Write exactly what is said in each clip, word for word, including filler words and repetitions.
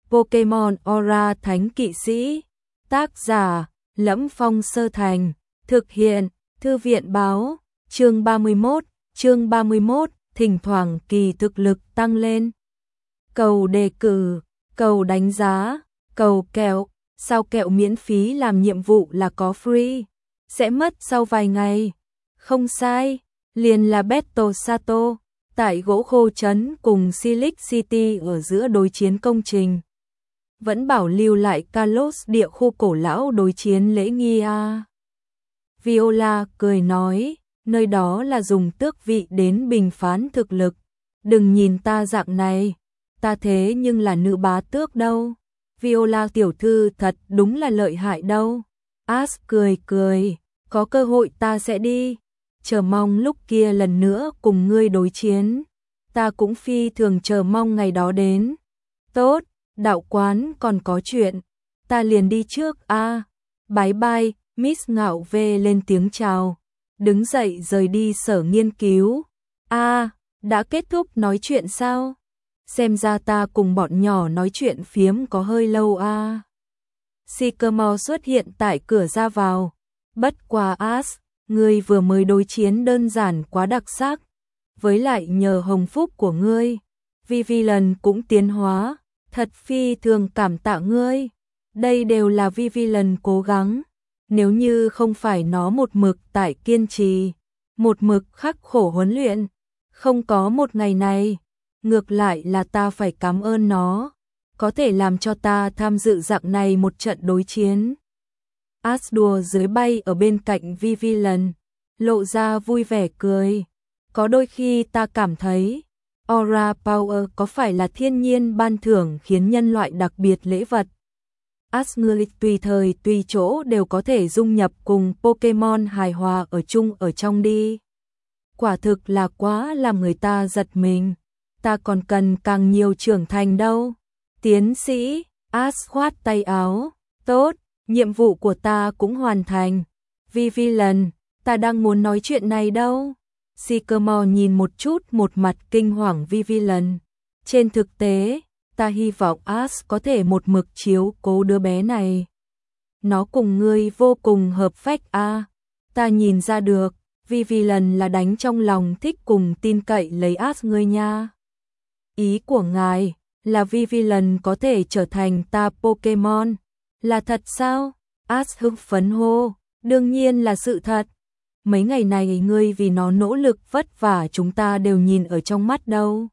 Pokemon Aura Thánh Kỵ Sĩ. Tác giả: Lẫm Phong Sơ Thành. Thực hiện: Thư viện báo. Chương ba mươi mốt. Chương ba mươi mốt. Thỉnh thoảng kỳ thực lực tăng lên. Cầu đề cử, cầu đánh giá, cầu kẹo. Sao kẹo miễn phí làm nhiệm vụ là có free? Sẽ mất sau vài ngày. Không sai, liền là Battle Sato, tại gỗ khô trấn cùng Silic City ở giữa đối chiến công trình. Vẫn bảo lưu lại Kalos địa khu cổ lão đối chiến lễ nghi a. Viola cười nói, nơi đó là dùng tước vị đến bình phán thực lực. Đừng nhìn ta dạng này, ta thế nhưng là nữ bá tước đâu. Viola tiểu thư thật đúng là lợi hại đâu. Ash cười cười, có cơ hội ta sẽ đi. Chờ mong lúc kia lần nữa cùng ngươi đối chiến. Ta cũng phi thường chờ mong ngày đó đến. Tốt, đạo quán còn có chuyện. Ta liền đi trước a. À, bye bye, Miss Ngạo Vê lên tiếng chào. Đứng dậy rời đi sở nghiên cứu. A, à, đã kết thúc nói chuyện sao? Xem ra ta cùng bọn nhỏ nói chuyện phiếm có hơi lâu a. À. Sycamore xuất hiện tại cửa ra vào. Bất quá Ash, ngươi vừa mới đối chiến đơn giản quá đặc sắc. Với lại nhờ hồng phúc của ngươi, Vivian cũng tiến hóa. Thật phi thường cảm tạ ngươi. Đây đều là Vivian cố gắng. Nếu như không phải nó một mực tại kiên trì, một mực khắc khổ huấn luyện, không có một ngày này, ngược lại là ta phải cảm ơn nó, có thể làm cho ta tham dự dạng này một trận đối chiến. Ash đùa dưới bay ở bên cạnh Vivian, lộ ra vui vẻ cười. Có đôi khi ta cảm thấy, Aura Power có phải là thiên nhiên ban thưởng khiến nhân loại đặc biệt lễ vật. Ash ngươi tùy thời tùy chỗ đều có thể dung nhập cùng Pokemon hài hòa ở chung ở trong đi. Quả thực là quá làm người ta giật mình. Ta còn cần càng nhiều trưởng thành đâu. Tiến sĩ, Ash khoát tay áo. Tốt, nhiệm vụ của ta cũng hoàn thành. Vivian, ta đang muốn nói chuyện này đâu. Sycamore nhìn một chút một mặt kinh hoàng Vivian. Trên thực tế, ta hy vọng Ash có thể một mực chiếu cố đứa bé này. Nó cùng ngươi vô cùng hợp phách a. À, ta nhìn ra được, Vivian là đánh trong lòng thích cùng tin cậy lấy Ash ngươi nha. Ý của ngài là Vivian có thể trở thành ta Pokemon. Là thật sao? Ash hưng phấn hô. Đương nhiên là sự thật. Mấy ngày này ngươi vì nó nỗ lực vất vả chúng ta đều nhìn ở trong mắt đâu.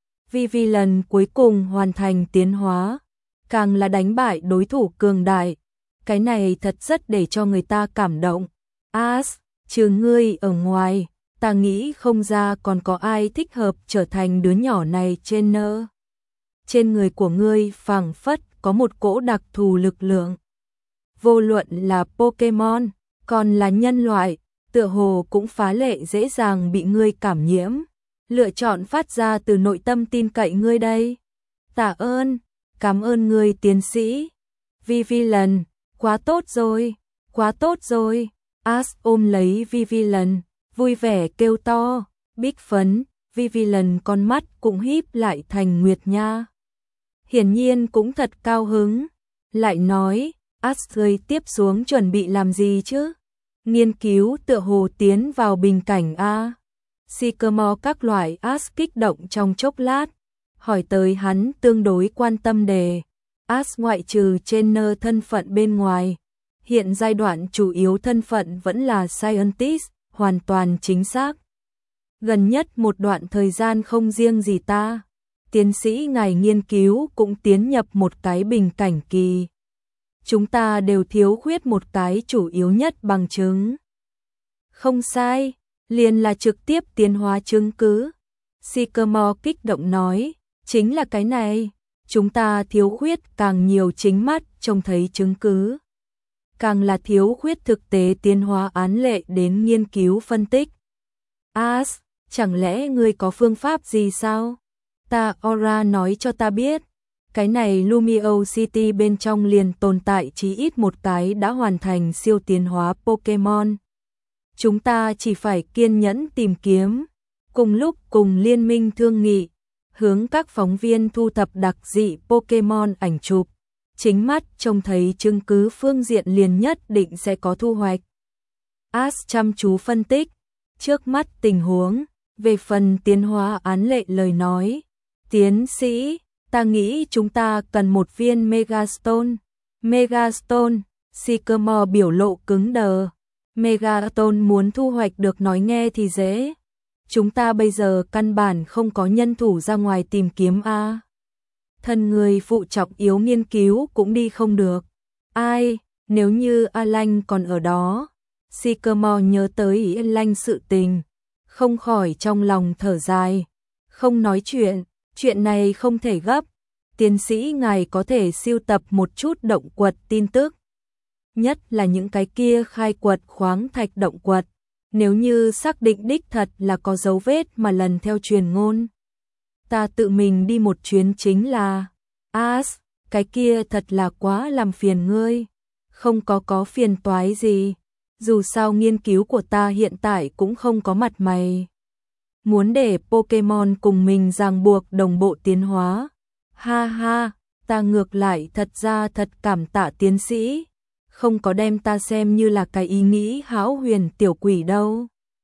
Vivian cuối cùng hoàn thành tiến hóa, càng là đánh bại đối thủ cường đại. Cái này thật rất để cho người ta cảm động. Ash, trừ ngươi ở ngoài, ta nghĩ không ra còn có ai thích hợp trở thành đứa nhỏ này trên nơ. Trên người của ngươi phảng phất có một cỗ đặc thù lực lượng. Vô luận là Pokemon, còn là nhân loại, tựa hồ cũng phá lệ dễ dàng bị ngươi cảm nhiễm. Lựa chọn phát ra từ nội tâm tin cậy ngươi đây. Tạ ơn, cảm ơn ngươi tiến sĩ. Vivian, quá tốt rồi, quá tốt rồi. Ash ôm lấy Vivian, vui vẻ kêu to. Bích phấn, Vivian con mắt cũng híp lại thành nguyệt nha. Hiển nhiên cũng thật cao hứng. Lại nói, Ash rơi tiếp xuống chuẩn bị làm gì chứ? Nghiên cứu tựa hồ tiến vào bình cảnh a. Sycamore các loại Ash kích động trong chốc lát, hỏi tới hắn tương đối quan tâm đề. Ash ngoại trừ trên nơ thân phận bên ngoài, hiện giai đoạn chủ yếu thân phận vẫn là scientist, hoàn toàn chính xác. Gần nhất một đoạn thời gian không riêng gì ta, tiến sĩ ngài nghiên cứu cũng tiến nhập một cái bình cảnh kỳ. Chúng ta đều thiếu khuyết một cái chủ yếu nhất bằng chứng. Không sai, liền là trực tiếp tiến hóa chứng cứ. Sycamore kích động nói, chính là cái này, chúng ta thiếu khuyết càng nhiều chính mắt trông thấy chứng cứ. Càng là thiếu khuyết thực tế tiến hóa án lệ đến nghiên cứu phân tích. Ash, chẳng lẽ ngươi có phương pháp gì sao? Ta Aura nói cho ta biết. Cái này Lumio City bên trong liền tồn tại chí ít một cái đã hoàn thành siêu tiến hóa Pokemon. Chúng ta chỉ phải kiên nhẫn tìm kiếm, cùng lúc cùng liên minh thương nghị, hướng các phóng viên thu thập đặc dị Pokemon ảnh chụp, chính mắt trông thấy chứng cứ phương diện liền nhất định sẽ có thu hoạch. Ash chăm chú phân tích, trước mắt tình huống, về phần tiến hóa án lệ lời nói. Tiến sĩ, ta nghĩ chúng ta cần một viên Megastone. Megastone, Sycamore biểu lộ cứng đờ. Megastone muốn thu hoạch được nói nghe thì dễ. Chúng ta bây giờ căn bản không có nhân thủ ra ngoài tìm kiếm a. Thân người phụ trọng yếu nghiên cứu cũng đi không được. Ai, nếu như Alan còn ở đó. Sycamore nhớ tới Alan sự tình, không khỏi trong lòng thở dài. Không nói chuyện, chuyện này không thể gấp. Tiến sĩ ngài có thể sưu tập một chút động quật tin tức. Nhất là những cái kia khai quật khoáng thạch động quật. Nếu như xác định đích thật là có dấu vết mà lần theo truyền ngôn. Ta tự mình đi một chuyến chính là. Ash, cái kia thật là quá làm phiền ngươi. Không có có phiền toái gì. Dù sao nghiên cứu của ta hiện tại cũng không có mặt mày. Muốn để Pokemon cùng mình ràng buộc đồng bộ tiến hóa. Ha ha, ta ngược lại thật ra thật cảm tạ tiến sĩ. Không có đem ta xem như là cái ý nghĩ hão huyền tiểu quỷ đâu.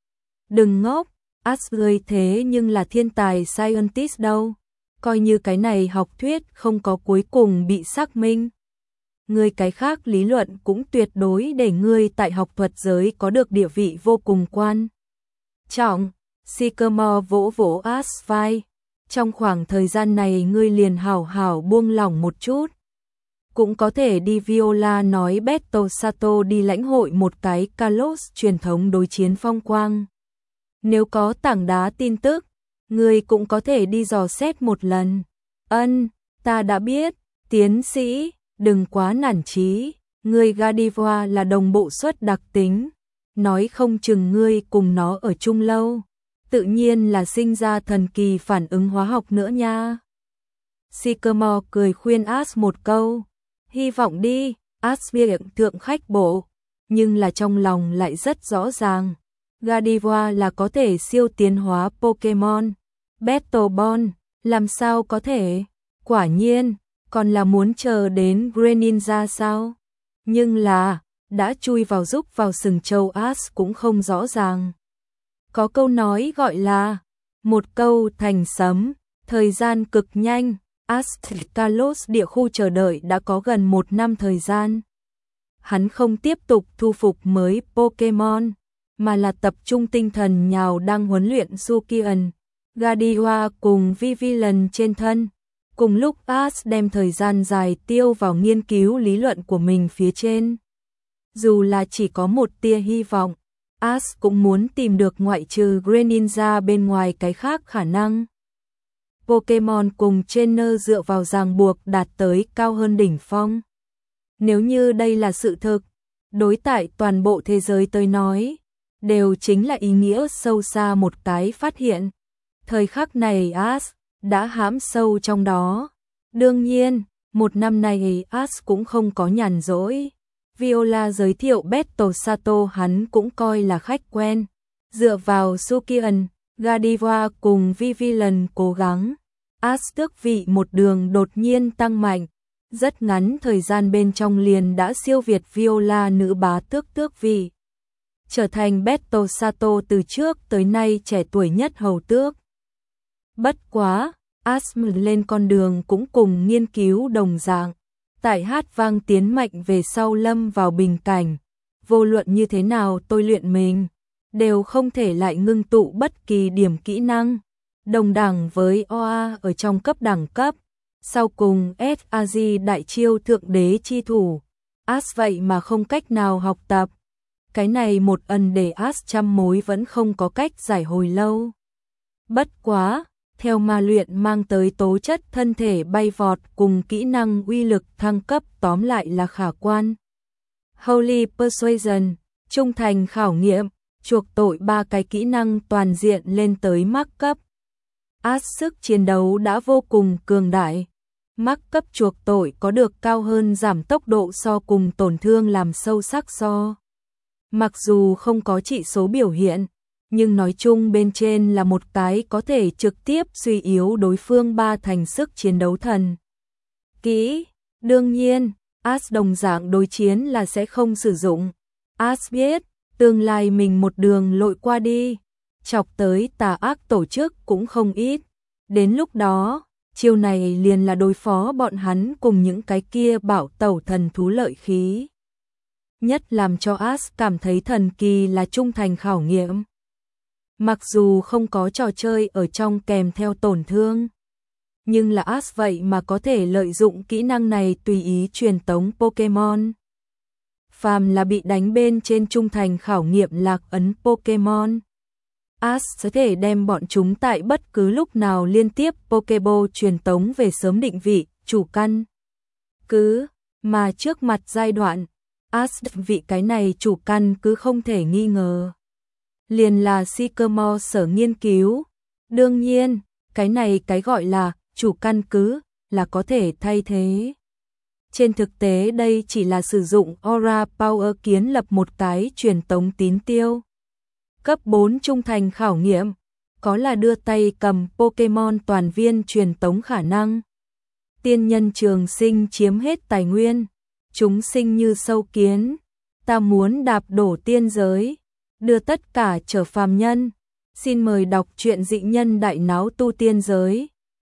Đừng ngốc, Ash ơi thế nhưng là thiên tài scientist đâu. Coi như cái này học thuyết không có cuối cùng bị xác minh. Ngươi cái khác lý luận cũng tuyệt đối để ngươi tại học thuật giới có được địa vị vô cùng quan trọng. Sycamore vỗ vỗ Ash vai. Trong khoảng thời gian này ngươi liền hảo hảo buông lỏng một chút. Cũng có thể đi Viola nói Beto Sato đi lãnh hội một cái Kalos truyền thống đối chiến phong quang. Nếu có tảng đá tin tức, ngươi cũng có thể đi dò xét một lần. Ân, ta đã biết, tiến sĩ, đừng quá nản chí, ngươi Gardevoir là đồng bộ suất đặc tính, nói không chừng ngươi cùng nó ở chung lâu, tự nhiên là sinh ra thần kỳ phản ứng hóa học nữa nha. Sycamore cười khuyên Ash một câu, hy vọng đi, Ash miệng thượng khách bộ, nhưng là trong lòng lại rất rõ ràng. Gardevoir là có thể siêu tiến hóa Pokemon. Battlebond, làm sao có thể? Quả nhiên, còn là muốn chờ đến Greninja sao? Nhưng là, đã chui vào giúp vào sừng châu Ash cũng không rõ ràng. Có câu nói gọi là, một câu thành sấm, thời gian cực nhanh. Ash Kalos địa khu chờ đợi đã có gần một năm thời gian. Hắn không tiếp tục thu phục mới Pokemon, mà là tập trung tinh thần nhào đang huấn luyện Sukian, Gardevoir cùng Vivillon trên thân. Cùng lúc Ash đem thời gian dài tiêu vào nghiên cứu lý luận của mình phía trên. Dù là chỉ có một tia hy vọng, Ash cũng muốn tìm được ngoại trừ Greninja bên ngoài cái khác khả năng. Pokemon cùng trainer dựa vào ràng buộc đạt tới cao hơn đỉnh phong. Nếu như đây là sự thực, đối tại toàn bộ thế giới tôi nói, đều chính là ý nghĩa sâu xa một cái phát hiện. Thời khắc này Ash đã hãm sâu trong đó. Đương nhiên, một năm này Ash cũng không có nhàn rỗi. Viola giới thiệu Beto Sato hắn cũng coi là khách quen. Dựa vào Sukian, Gardevoir cùng Vivillon cố gắng. Ash tước vị một đường đột nhiên tăng mạnh. Rất ngắn thời gian bên trong liền đã siêu việt Viola nữ bá tước tước vị. Trở thành Beto Sato từ trước tới nay trẻ tuổi nhất hầu tước. Bất quá, Ash lên con đường cũng cùng nghiên cứu đồng dạng. Tại hát vang tiến mạnh về sau lâm vào bình cảnh. Vô luận như thế nào tôi luyện mình, đều không thể lại ngưng tụ bất kỳ điểm kỹ năng. Đồng đẳng với o a ở trong cấp đẳng cấp. Sau cùng ét a giê đại chiêu thượng đế chi thủ. Ash vậy mà không cách nào học tập. Cái này một ẩn để Ash trăm mối vẫn không có cách giải hồi lâu. Bất quá, theo ma luyện mang tới tố chất thân thể bay vọt cùng kỹ năng uy lực thăng cấp tóm lại là khả quan. Holy Persuasion, trung thành khảo nghiệm, chuộc tội ba cái kỹ năng toàn diện lên tới mắc cấp. Ash sức chiến đấu đã vô cùng cường đại. Mắc cấp chuộc tội có được cao hơn giảm tốc độ so cùng tổn thương làm sâu sắc so. Mặc dù không có chỉ số biểu hiện, Nhưng nói chung bên trên là một cái có thể trực tiếp suy yếu đối phương ba thành sức chiến đấu thần. Kỹ, đương nhiên, Ash đồng dạng đối chiến là sẽ không sử dụng. Ash biết, tương lai mình một đường lội qua đi, chọc tới tà ác tổ chức cũng không ít. Đến lúc đó, chiêu này liền là đối phó bọn hắn cùng những cái kia bảo tẩu thần thú lợi khí. Nhất làm cho Ash cảm thấy thần kỳ là trung thành khảo nghiệm. Mặc dù không có trò chơi ở trong kèm theo tổn thương, nhưng là Ash vậy mà có thể lợi dụng kỹ năng này tùy ý truyền tống Pokémon. Phàm là bị đánh bên trên trung thành khảo nghiệm lạc ấn Pokémon, Ash có thể đem bọn chúng tại bất cứ lúc nào liên tiếp Pokéball truyền tống về sớm định vị, chủ căn. Cứ, mà trước mặt giai đoạn, Ash vị cái này chủ căn cứ không thể nghi ngờ. Liền là Sycamore sở nghiên cứu. Đương nhiên, cái này cái gọi là chủ căn cứ là có thể thay thế. Trên thực tế đây chỉ là sử dụng Aura Power kiến lập một cái truyền tống tín tiêu. Cấp bốn trung thành khảo nghiệm, có là đưa tay cầm Pokémon toàn viên truyền tống khả năng. Tiên nhân trường sinh chiếm hết tài nguyên, chúng sinh như sâu kiến, ta muốn đạp đổ tiên giới, đưa tất cả trở phàm nhân. Xin mời đọc truyện Dị Nhân Đại Náo Tu Tiên Giới.